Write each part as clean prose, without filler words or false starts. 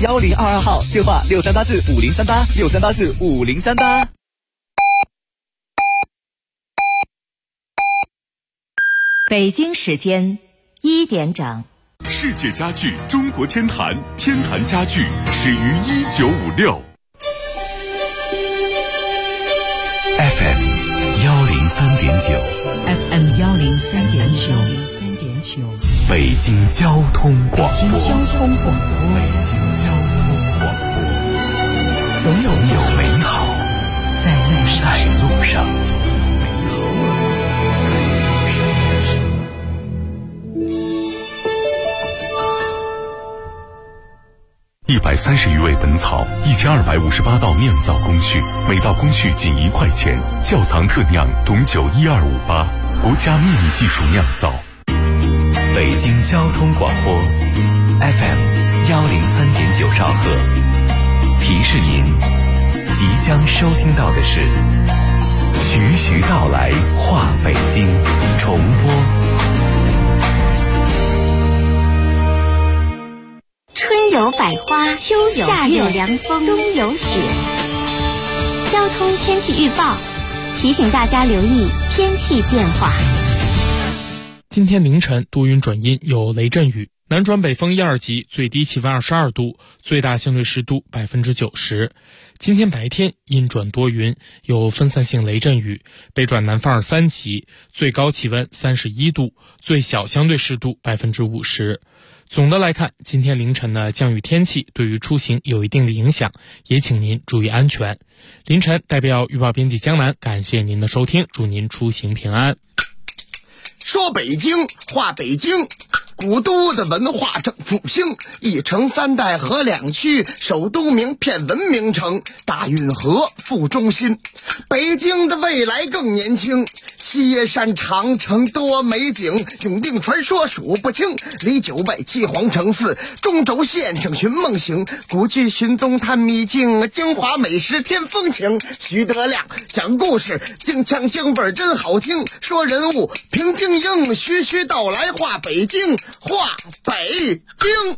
1022号，电话63845038，63845038。 北京时间1点整。 世界家具中国天坛，天坛家具始于1956。 FM 103.9 FM 103.9 北京交通广播。 北京交通广播。 总有美好在路上。130余味本草，1258道酿造工序，每道工序仅1块钱。窖藏特酿董酒12588，国家秘密技术酿造。北京交通广播 FM 103.9兆赫。提示您，即将收听到的是徐徐道来话北京重播。 春有百花，秋有夏有凉风，冬有雪。交通天气预报提醒大家留意天气变化。 今天凌晨多云转阴，有雷阵雨，南转北风1、2级，最低气温22度，最大相对湿度90%。今天白天阴转多云，有分散性雷阵雨，北转南风2、3级，最高气温31度，最小相对湿度50%。总的来看，今天凌晨的降雨天气对于出行有一定的影响，也请您注意安全。凌晨代表预报编辑江南，感谢您的收听，祝您出行平安。 说北京话北京，古都的文化正复兴，一城三代河两区，首都名片文明城，大运河副中心。北京的未来更年轻，西耶山长城多美景，永定传说数不清，离9拜七皇城寺，中轴线上寻梦行，古剧寻踪探秘境，京华美食添风情。徐德亮讲故事，京腔京味真好听，说人物平静应，徐徐道来话北京，话北京。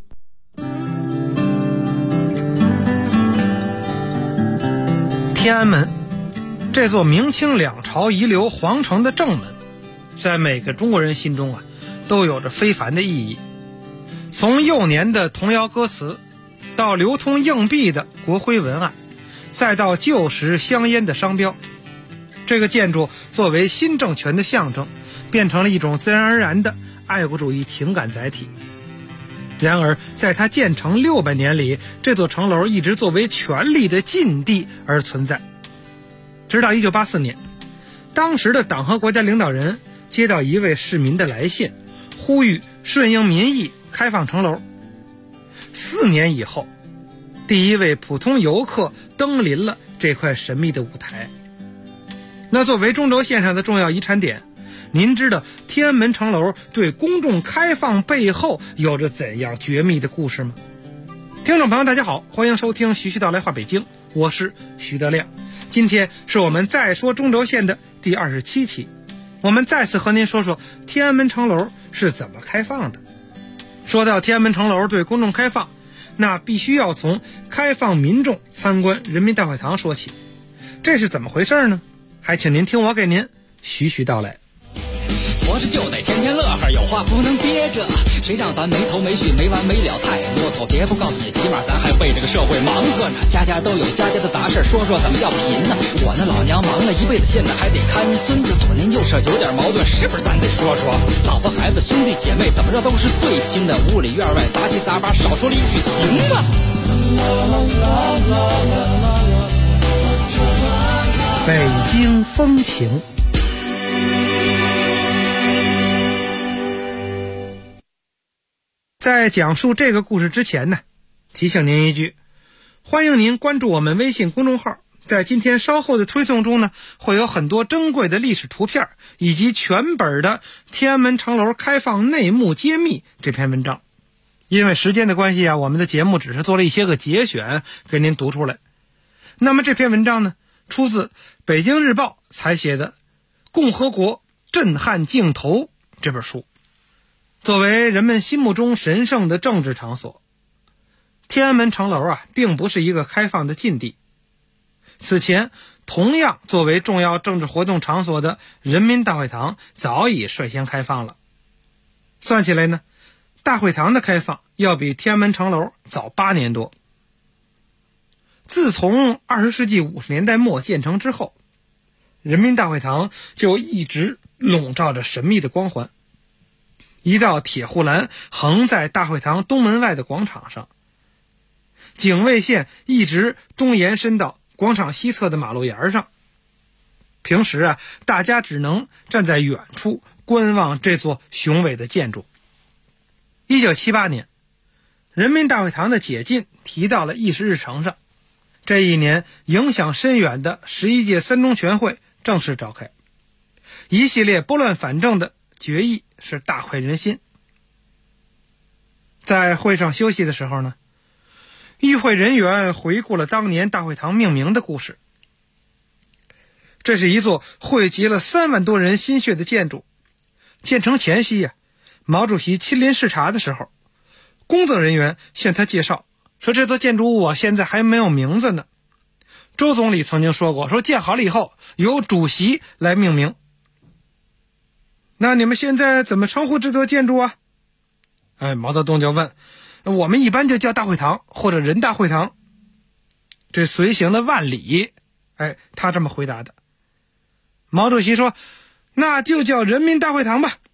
天安门，这座明清两朝遗留皇城的正门，在每个中国人心中都有着非凡的意义。从幼年的童谣歌词，到流通硬币的国徽文案，再到旧时香烟的商标，这个建筑作为新政权的象征，变成了一种自然而然的爱国主义情感载体。然而在它建成600年里，这座城楼一直作为权力的禁地而存在。直到1984年，当时的党和国家领导人接到一位市民的来信，呼吁顺应民意开放城楼。4年以后，第一位普通游客登临了这块神秘的舞台。那作为中轴线上的重要遗产点，您知道天安门城楼对公众开放背后有着怎样绝密的故事吗？听众朋友大家好，欢迎收听徐徐道来话北京，我是徐德亮。今天是我们再说中轴线的第27期，我们再次和您说说天安门城楼是怎么开放的。说到天安门城楼对公众开放，那必须要从开放民众参观人民大会堂说起。这是怎么回事呢？还请您听我给您徐徐道来。 活着就得天天乐呵，有话不能憋着，谁让咱没头没绪没完没了太啰嗦。别不告诉你，起码咱还为这个社会忙活呢。家家都有家家的杂事，说说怎么要贫呢？我那老娘忙了一辈子，现在还得看孙子，左邻右舍有点矛盾，是不是咱得说说？老婆孩子兄弟姐妹怎么着都是最亲的，屋里院外杂七杂八，少说了一句行吗？ 北京风情。在讲述这个故事之前呢，提醒您一句，欢迎您关注我们微信公众号，在今天稍后的推送中呢，会有很多珍贵的历史图片，以及全本的天安门城楼开放内幕揭秘这篇文章。因为时间的关系我们的节目只是做了一些个节选给您读出来。那么这篇文章呢，出自北京日报采写的《共和国震撼镜头》这本书。作为人们心目中神圣的政治场所， 天安门城楼并不是一个开放的禁地。此前同样作为重要政治活动场所的人民大会堂早已率先开放了。算起来呢，大会堂的开放要比天安门城楼早8年多。自从20世纪50年代末建成之后，人民大会堂就一直笼罩着神秘的光环。一道铁护栏横在大会堂东门外的广场上，警卫线一直东延伸到广场西侧的马路沿上。平时大家只能站在远处观望这座雄伟的建筑。1978年，人民大会堂的解禁提到了议事日程上。这一年影响深远的11届三中全会正式召开，一系列拨乱反正的决议是大快人心。在会上休息的时候呢，与会人员回顾了当年大会堂命名的故事。这是一座汇集了3万多人心血的建筑。建成前夕毛主席亲临视察的时候，工作人员向他介绍说，这座建筑物现在还没有名字呢。周总理曾经说过，说建好了以后由主席来命名。那你们现在怎么称呼这座建筑啊？毛泽东就问，我们一般就叫大会堂或者人大会堂。这随行的万里，他这么回答的。毛主席说，那就叫人民大会堂吧。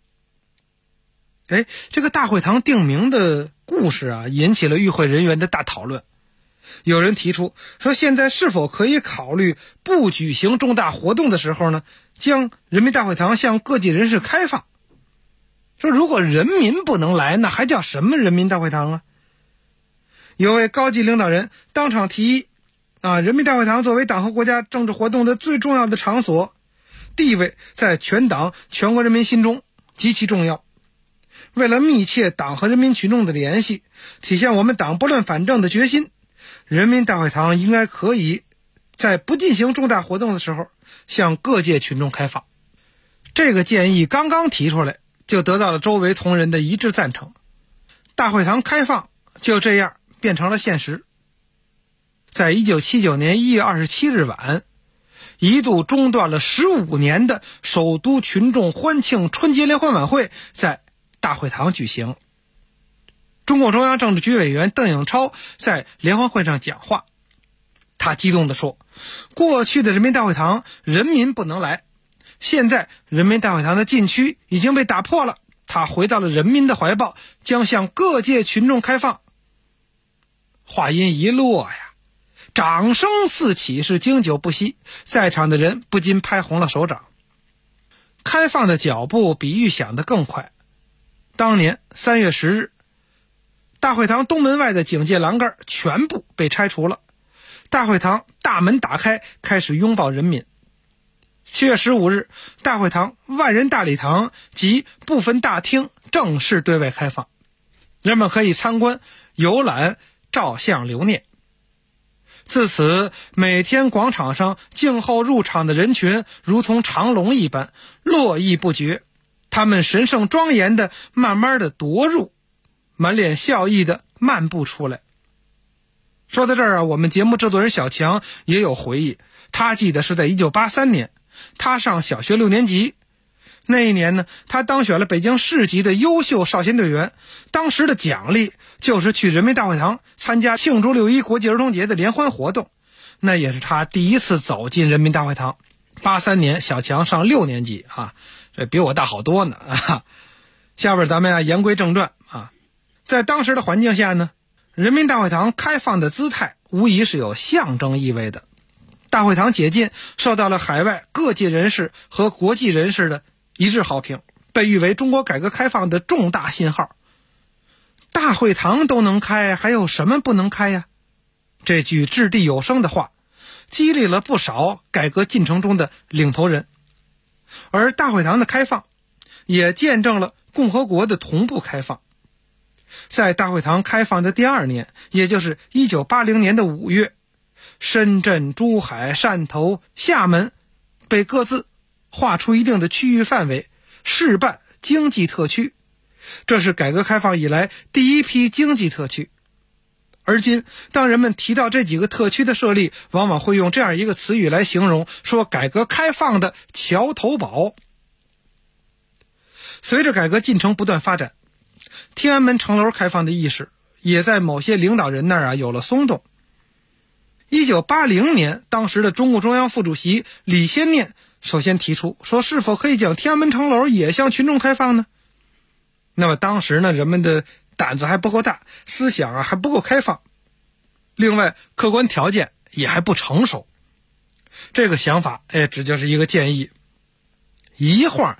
这个大会堂定名的故事引起了与会人员的大讨论。有人提出说，现在是否可以考虑不举行重大活动的时候呢，将人民大会堂向各界人士开放？说如果人民不能来，那还叫什么人民大会堂啊？有位高级领导人当场提议人民大会堂作为党和国家政治活动的最重要的场所，地位在全党全国人民心中极其重要。为了密切党和人民群众的联系，体现我们党拨乱反正的决心，人民大会堂应该可以在不进行重大活动的时候向各界群众开放。这个建议刚刚提出来，就得到了周围同仁的一致赞成。大会堂开放就这样变成了现实。在1979年1月27日晚，一度中断了15年的首都群众欢庆春节联欢晚会在大会堂举行。中共中央政治局委员邓颖超在联欢会上讲话，他激动地说，过去的人民大会堂人民不能来，现在人民大会堂的禁区已经被打破了，他回到了人民的怀抱，将向各界群众开放。话音一落掌声四起，是经久不息，在场的人不禁拍红了手掌。开放的脚步比预想的更快。当年3月10日，大会堂东门外的警戒栏杆全部被拆除了，大会堂大门打开，开始拥抱人民。7月15日，大会堂万人大礼堂及部分大厅正式对外开放，人们可以参观、游览、照相留念。自此，每天广场上静候入场的人群如同长龙一般，络绎不绝。他们神圣庄严地慢慢地踱入，满脸笑意地漫步出来。说到这儿我们节目制作人小强也有回忆，他记得是在1983年，他上小学6年级。那一年呢，他当选了北京市级的优秀少先队员，当时的奖励就是去人民大会堂参加庆祝6·1国际儿童节的联欢活动，那也是他第一次走进人民大会堂。83年小强上6年级这比我大好多呢下边咱们言归正传在当时的环境下呢，人民大会堂开放的姿态无疑是有象征意味的。大会堂解禁受到了海外各界人士和国际人士的一致好评，被誉为中国改革开放的重大信号。大会堂都能开，还有什么不能开呀？这句掷地有声的话激励了不少改革进程中的领头人。而大会堂的开放也见证了共和国的同步开放。在大会堂开放的第2年，也就是1980年的5月，深圳、珠海、汕头、厦门被各自划出一定的区域范围，试办经济特区。这是改革开放以来第一批经济特区。 而今当人们提到这几个特区的设立，往往会用这样一个词语来形容，说改革开放的桥头堡。随着改革进程不断发展，天安门城楼开放的意识也在某些领导人那儿有了松动。1980年，当时的中共中央副主席李先念首先提出说，是否可以将天安门城楼也向群众开放呢？那么当时呢，人们的胆子还不够大，思想还不够开放，另外客观条件也还不成熟。这个想法只就是一个建议。一晃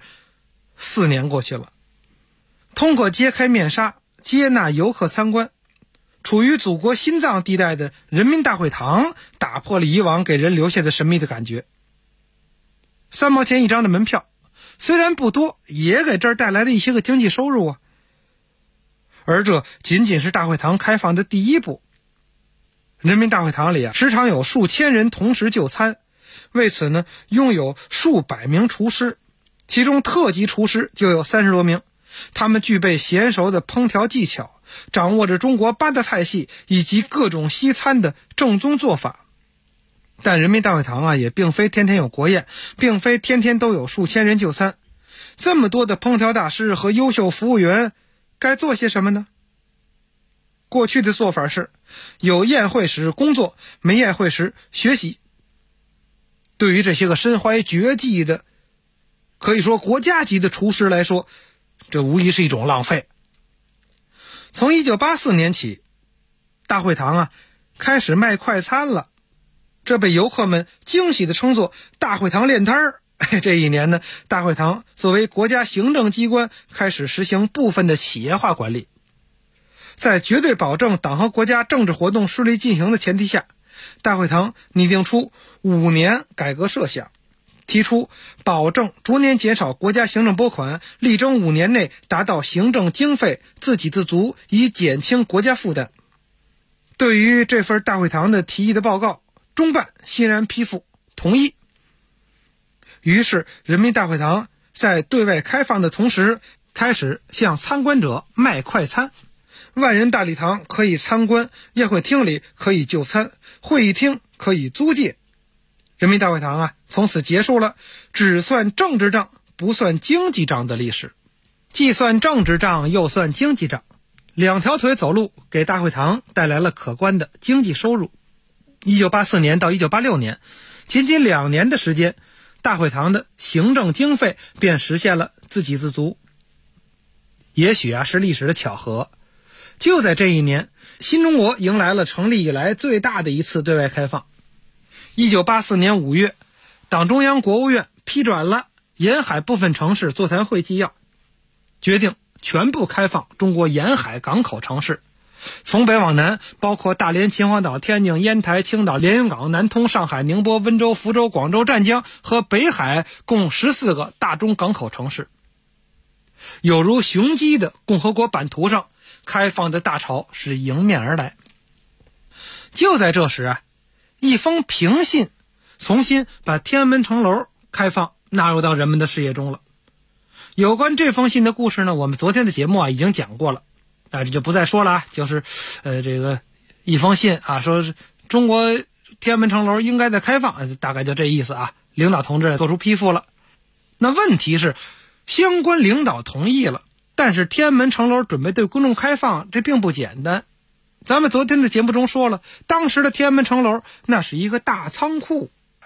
4年过去了，通过揭开面纱，接纳游客参观，处于祖国心脏地带的人民大会堂打破了以往给人留下的神秘的感觉。3毛钱一张的门票虽然不多，也给这儿带来了一些个经济收入啊。而这仅仅是大会堂开放的第一步。人民大会堂里时常有数千人同时就餐，为此呢，拥有数百名厨师，其中特级厨师就有30多名。他们具备娴熟的烹调技巧，掌握着中国8大菜系以及各种西餐的正宗做法。但人民大会堂也并非天天有国宴，并非天天都有数千人就餐。这么多的烹调大师和优秀服务员该做些什么呢？过去的做法是有宴会时工作，没宴会时学习。对于这些个身怀绝技的，可以说国家级的厨师来说，这无疑是一种浪费。从1984年起，大会堂开始卖快餐了，这被游客们惊喜地称作大会堂练摊儿。这一年呢，大会堂作为国家行政机关开始实行部分的企业化管理。在绝对保证党和国家政治活动顺利进行的前提下，大会堂拟定出5年改革设想，提出保证逐年减少国家行政拨款，力争5年内达到行政经费自给自足，以减轻国家负担。对于这份大会堂的提议的报告，中办欣然批复同意。于是人民大会堂在对外开放的同时，开始向参观者卖快餐。万人大礼堂可以参观，宴会厅里可以就餐，会议厅可以租借。人民大会堂从此结束了只算政治账不算经济账的历史。既算政治账又算经济账，两条腿走路给大会堂带来了可观的经济收入。1984年到1986年，仅仅2年的时间，大会堂的行政经费便实现了自给自足。也许是历史的巧合，就在这一年，新中国迎来了成立以来最大的一次对外开放。1984年5月，党中央国务院批转了沿海部分城市座谈会纪要，决定全部开放中国沿海港口城市，从北往南，包括大连、秦皇岛、天津、烟台、青岛、连云港、南通、上海、宁波、温州、福州、广州、湛江和北海共14个大中港口城市。有如雄鸡的共和国版图上，开放的大潮是迎面而来。就在这时一封平信重新把天安门城楼开放纳入到人们的视野中了。有关这封信的故事呢，我们昨天的节目已经讲过了，这就不再说了就是这个一封信说是中国天安门城楼应该再开放，大概就这意思领导同志做出批复了。那问题是相关领导同意了，但是天安门城楼准备对公众开放，这并不简单。咱们昨天的节目中说了，当时的天安门城楼那是一个大仓库。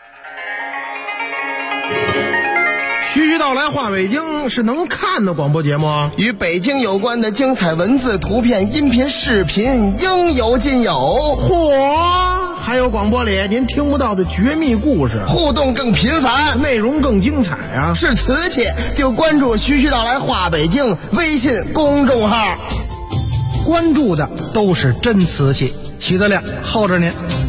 徐徐道来话北京是能看的广播节目， 与北京有关的精彩文字、图片、音频、视频应有尽有。 嚯，还有广播里您听不到的绝密故事， 互动更频繁， 内容更精彩是瓷器就关注徐徐道来话北京微信公众号， 关注的都是真瓷器。徐德亮候着您。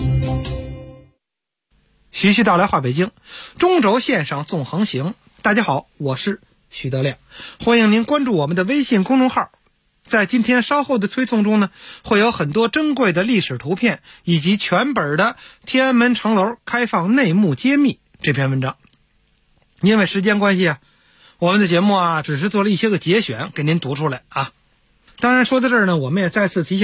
徐徐道来话北京，中轴线上纵横行。大家好，我是徐德亮，欢迎您关注我们的微信公众号。在今天稍后的推送中呢，会有很多珍贵的历史图片以及全本的天安门城楼开放内幕揭秘这篇文章。因为时间关系我们的节目只是做了一些个节选给您读出来当然说到这儿呢，我们也再次提醒您，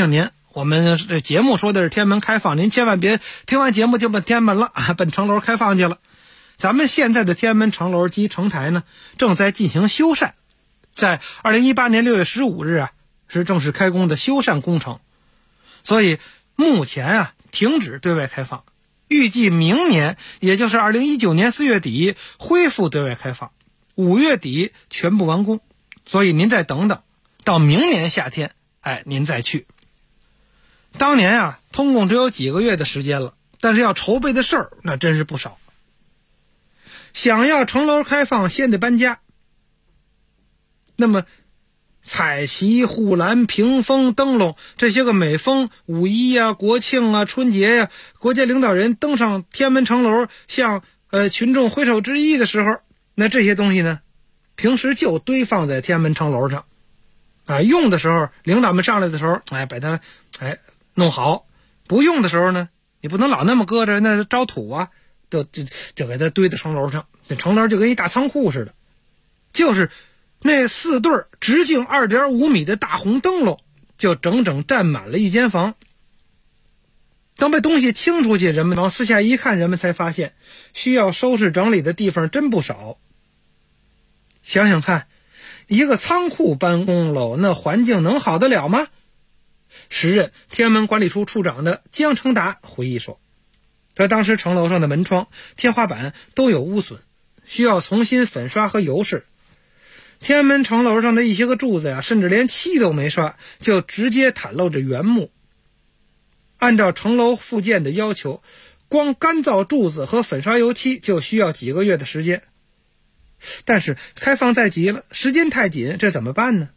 我们这节目说的是天安门开放，您千万别听完节目就奔天安门了啊，奔城楼开放去了。咱们现在的天安门城楼及城台呢，正在进行修缮，在2018年6月15日啊，是正式开工的修缮工程，所以目前啊停止对外开放，预计明年，也就是2019年4月底恢复对外开放，5月底全部完工。所以您再等等，到明年夏天，您再去。当年啊，通共只有几个月的时间了，但是要筹备的事儿那真是不少。想要城楼开放，先得搬家。那么彩旗、护栏、屏风、灯笼，这些个每逢五一啊、国庆啊、春节呀、国家领导人登上天安门城楼向群众挥手致意的时候，那这些东西呢，平时就堆放在天安门城楼上啊，用的时候领导们上来的时候，把它弄好；不用的时候呢，你不能老那么搁着，那招土啊，就给它堆在城楼上。这城楼就跟一大仓库似的，就是那4对直径2.5米的大红灯笼，就整整占满了一间房。等把东西清出去，人们往四下一看，人们才发现需要收拾整理的地方真不少。想想看，一个仓库搬空了，那环境能好得了吗？时任天安门管理处处长的江成达回忆说，这当时城楼上的门窗、天花板都有污损，需要重新粉刷和油饰。天安门城楼上的一些个柱子呀，甚至连漆都没刷，就直接袒露着原木。按照城楼复建的要求，光干燥柱子和粉刷油漆就需要几个月的时间。但是开放在即了，时间太紧，这怎么办呢？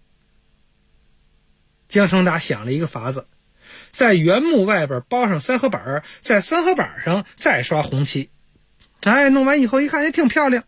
江成达想了一个法子，在原木外边包上三合板，在三合板上再刷红漆。弄完以后一看也挺漂亮。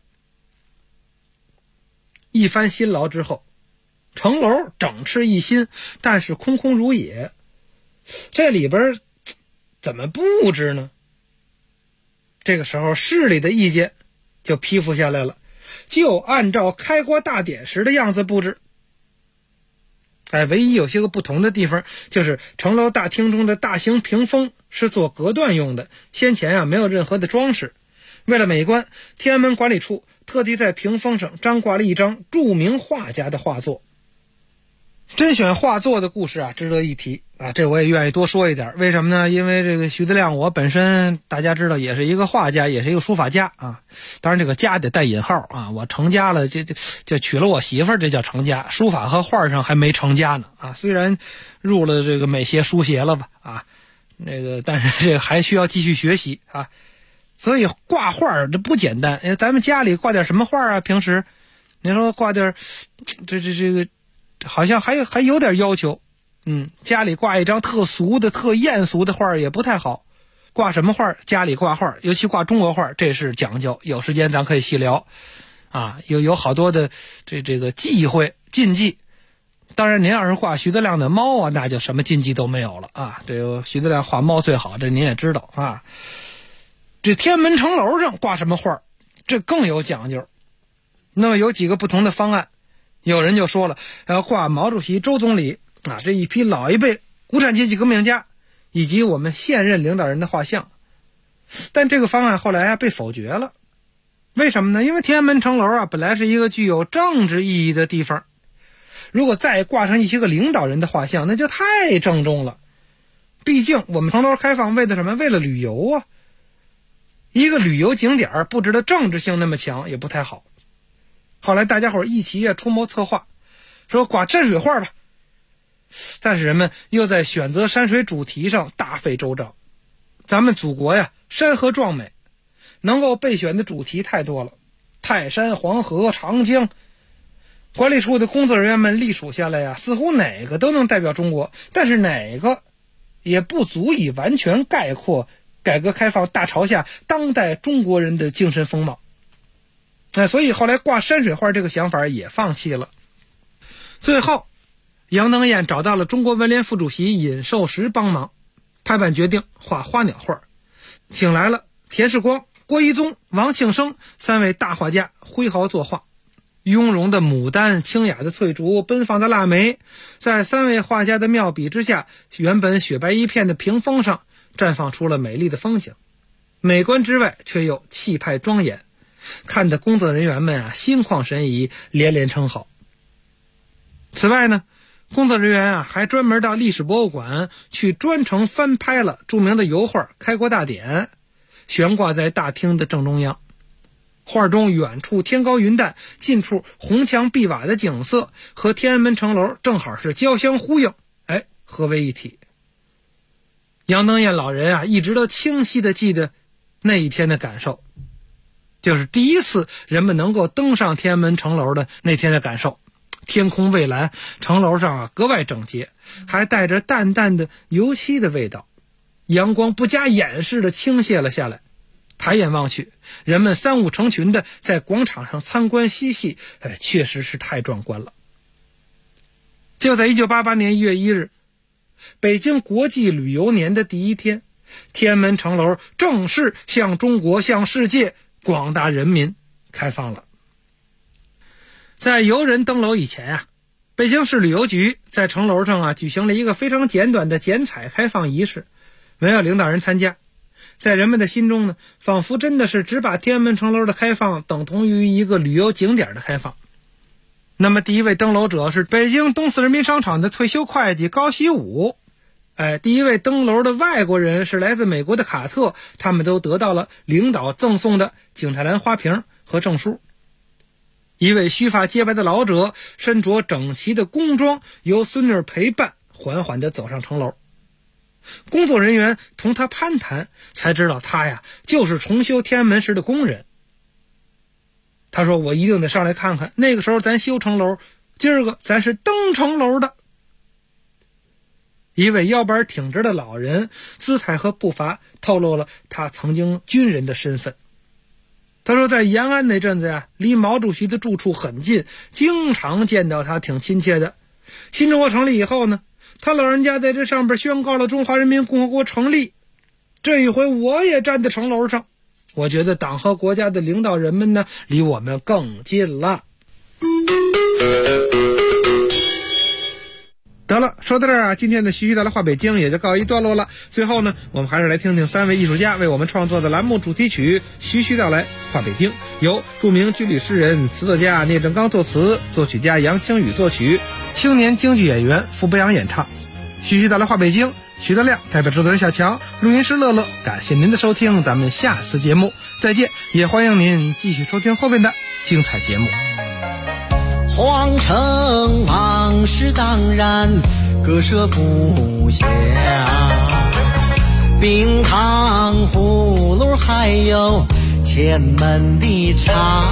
一番辛劳之后，城楼整饬一新，但是空空如也。这里边怎么布置呢？这个时候市里的意见就批复下来了，就按照开国大典时的样子布置。唯一有些个不同的地方，就是城楼大厅中的大型屏风是做隔断用的，先前没有任何的装饰。为了美观，天安门管理处特地在屏风上张挂了一张著名画家的画作。甄选画作的故事值得一提这我也愿意多说一点。为什么呢？因为这个徐德亮，我本身大家知道也是一个画家，也是一个书法家当然这个家得带引号我成家了，就娶了我媳妇儿，这叫成家。书法和画上还没成家呢虽然入了这个美协书协了吧但是这个还需要继续学习所以挂画这不简单。咱们家里挂点什么画平时你说挂点这个好像还有点要求。家里挂一张特俗的特艳俗的画也不太好。挂什么画？家里挂画，尤其挂中国画，这是讲究。有时间咱可以细聊有好多的这个忌讳禁忌。当然您要是挂徐德亮的猫那就什么禁忌都没有了这个徐德亮画猫最好，这您也知道这天安门城楼上挂什么画，这更有讲究。那么有几个不同的方案，有人就说了，要挂毛主席、周总理这一批老一辈无产阶级革命家以及我们现任领导人的画像。但这个方案后来被否决了。为什么呢？因为天安门城楼本来是一个具有政治意义的地方，如果再挂上一些个领导人的画像，那就太郑重了。毕竟我们城楼开放为了什么？为了旅游一个旅游景点布置的政治性那么强也不太好。后来大家伙一起出谋策划，说挂山水画吧。但是人们又在选择山水主题上大费周章。咱们祖国山河壮美，能够备选的主题太多了，泰山、黄河、长江。管理处的工作人员们隶属下来似乎哪个都能代表中国，但是哪个也不足以完全概括改革开放大潮下当代中国人的精神风貌。所以后来挂山水画这个想法也放弃了。最后杨登彦找到了中国文联副主席尹寿石帮忙，拍板决定画花鸟画，请来了田世光、郭一宗、王庆生3位大画家挥毫作画。 雍容的牡丹，清雅的翠竹，奔放的腊梅，在3位画家的妙笔之下，原本雪白一片的屏风上绽放出了美丽的风景，美观之外却又气派庄严，看得工作人员们心旷神怡，连连称好。此外呢，工作人员还专门到历史博物馆去专程翻拍了著名的油画《开国大典》，悬挂在大厅的正中央。画中远处天高云淡，近处红墙碧瓦的景色和天安门城楼正好是交相呼应，合为一体。杨登彦老人一直都清晰地记得那一天的感受，就是第一次人们能够登上天安门城楼的那天的感受。天空蔚蓝，城楼上格外整洁，还带着淡淡的油漆的味道，阳光不加掩饰地倾泻了下来。抬眼望去，人们三五成群的在广场上参观嬉戏，确实是太壮观了。就在1988年1月1日，北京国际旅游年的第一天，天安门城楼正式向中国、向世界广大人民开放了。在游人登楼以前北京市旅游局在城楼上举行了一个非常简短的剪彩开放仪式，没有领导人参加。在人们的心中呢，仿佛真的是只把天安门城楼的开放等同于一个旅游景点的开放。那么第一位登楼者是北京东四人民商场的退休会计高希武。第一位登楼的外国人是来自美国的卡特，他们都得到了领导赠送的景泰蓝花瓶和证书。一位须发洁白的老者身着整齐的工装，由孙女陪伴缓缓地走上城楼。工作人员同他攀谈，才知道他就是重修天安门时的工人。他说，我一定得上来看看，那个时候咱修城楼，今儿个咱是登城楼的。一位腰板挺直的老人，姿态和步伐透露了他曾经军人的身份。他说，在延安那阵子离毛主席的住处很近，经常见到他，挺亲切的。新中国成立以后呢，他老人家在这上边宣告了中华人民共和国成立。这一回我也站在城楼上，我觉得党和国家的领导人们呢，离我们更近了。得了，说到这儿今天的徐徐带来话北京也就告一段落了。最后呢，我们还是来听听3位艺术家为我们创作的栏目主题曲《徐徐道来话北京》，由著名军旅诗人、词作家聂正刚作词，作曲家杨清宇作曲，青年京剧演员傅博洋演唱。徐徐道来话北京，徐德亮代表制作人小强，录音师乐乐，感谢您的收听，咱们下次节目再见，也欢迎您继续收听后面的精彩节目。 皇城往事当然，各舍故乡，冰糖葫芦还有前门的茶，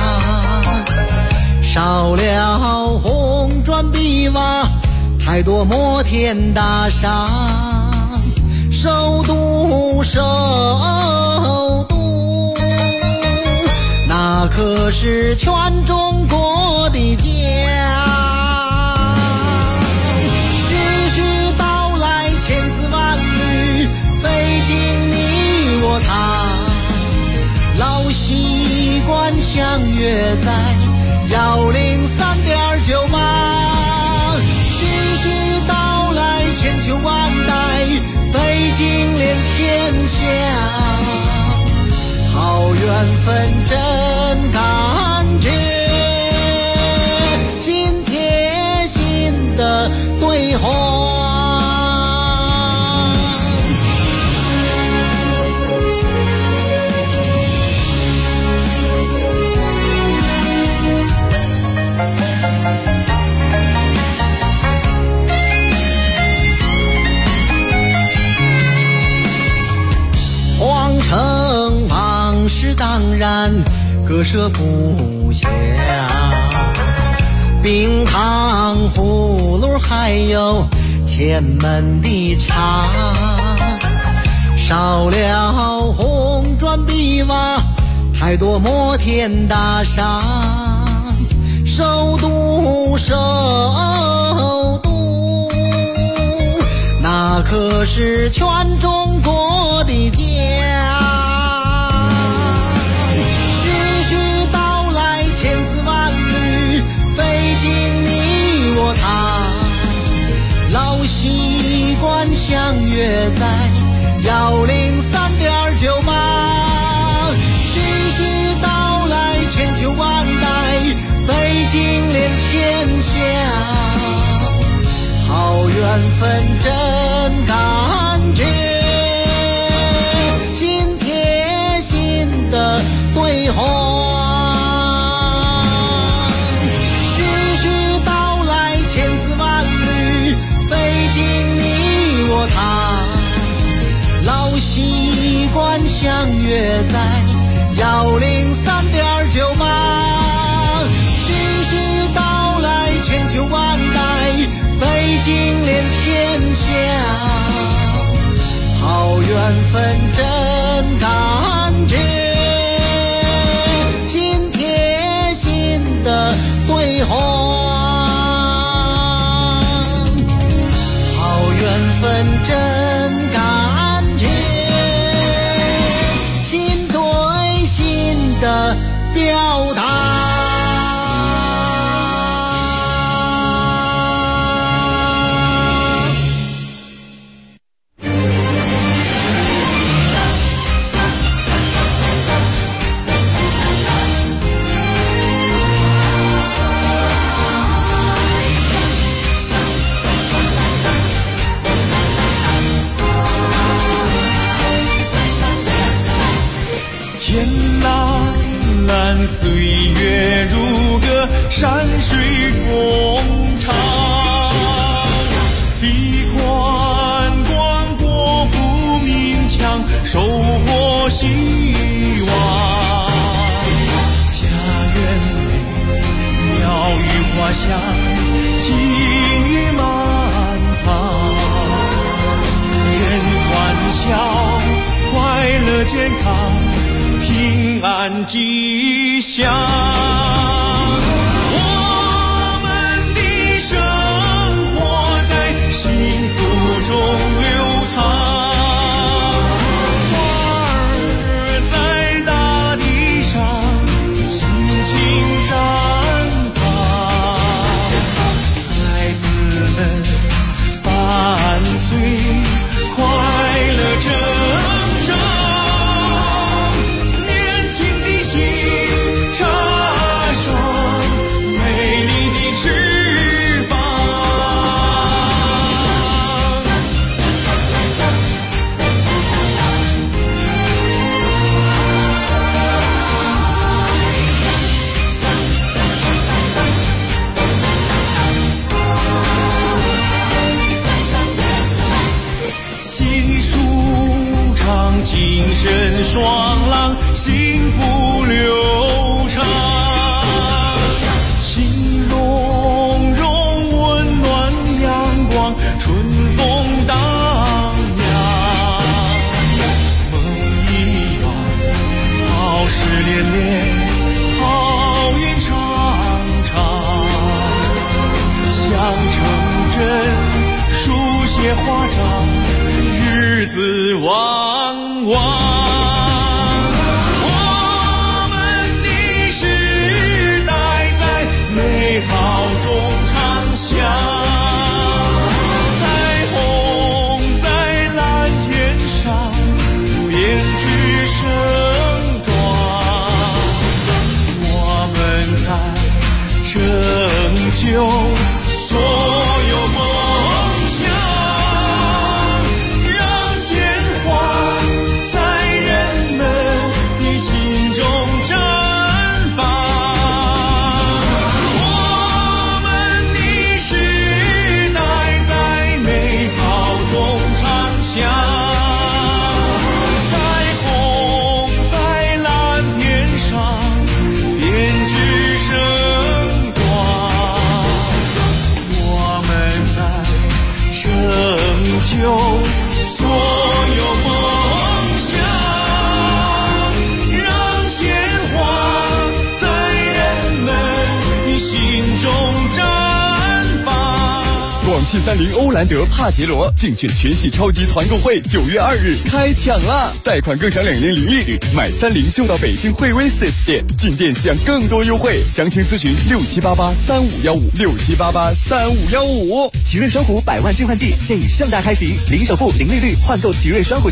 少了红砖碧瓦，太多摩天大厦，首都那可是全中国的家。徐徐道来千丝万缕，北京你我他，老习惯相约在103.98。徐徐道来千秋万代，北京连天下，好缘分真感觉，心贴心的对话。皇城往事当然，各舍故乡，冰糖葫芦还有前门的茶，少了红砖碧瓦，太多摩天大厦，首都那可是全中国的家。徐徐道来千丝万缕， 缘分真感觉，心贴心的对话，徐徐道来千丝万缕，北京你我他，老习惯相约在103.98，徐徐道来千秋万代，北京连天下，好缘分真感觉，心贴心的对话，好缘分真感觉，心对心的表达。 岁月如歌，山水共唱，笔宽广，国富民强，收获希望。家园美，鸟语花香，金玉满堂，人欢笑，快乐健康，平安吉祥。我们的生活在幸福中流淌，花儿在大地上轻轻绽放，孩子们伴随快乐成长。精神爽朗，幸福流畅，情融融，温暖阳光，春风荡漾，梦一段，好事连连，好运长长，想成真，书写华章，日子旺旺。我们的时代在美好中长相，彩虹在蓝天上编织盛装，我们在拯救所有梦想。所有梦想，让鲜花在人们心中绽放。 广汽30欧蓝德帕杰罗竞选全系超级团购会9月2日开抢啦！贷款更享2年零利率，买30就到北京惠威 4S 店，进店享更多优惠。详情咨询67883515，67883515。 奇瑞双虎100万置换季现已盛大开启，零首付、零利率换购奇瑞双虎。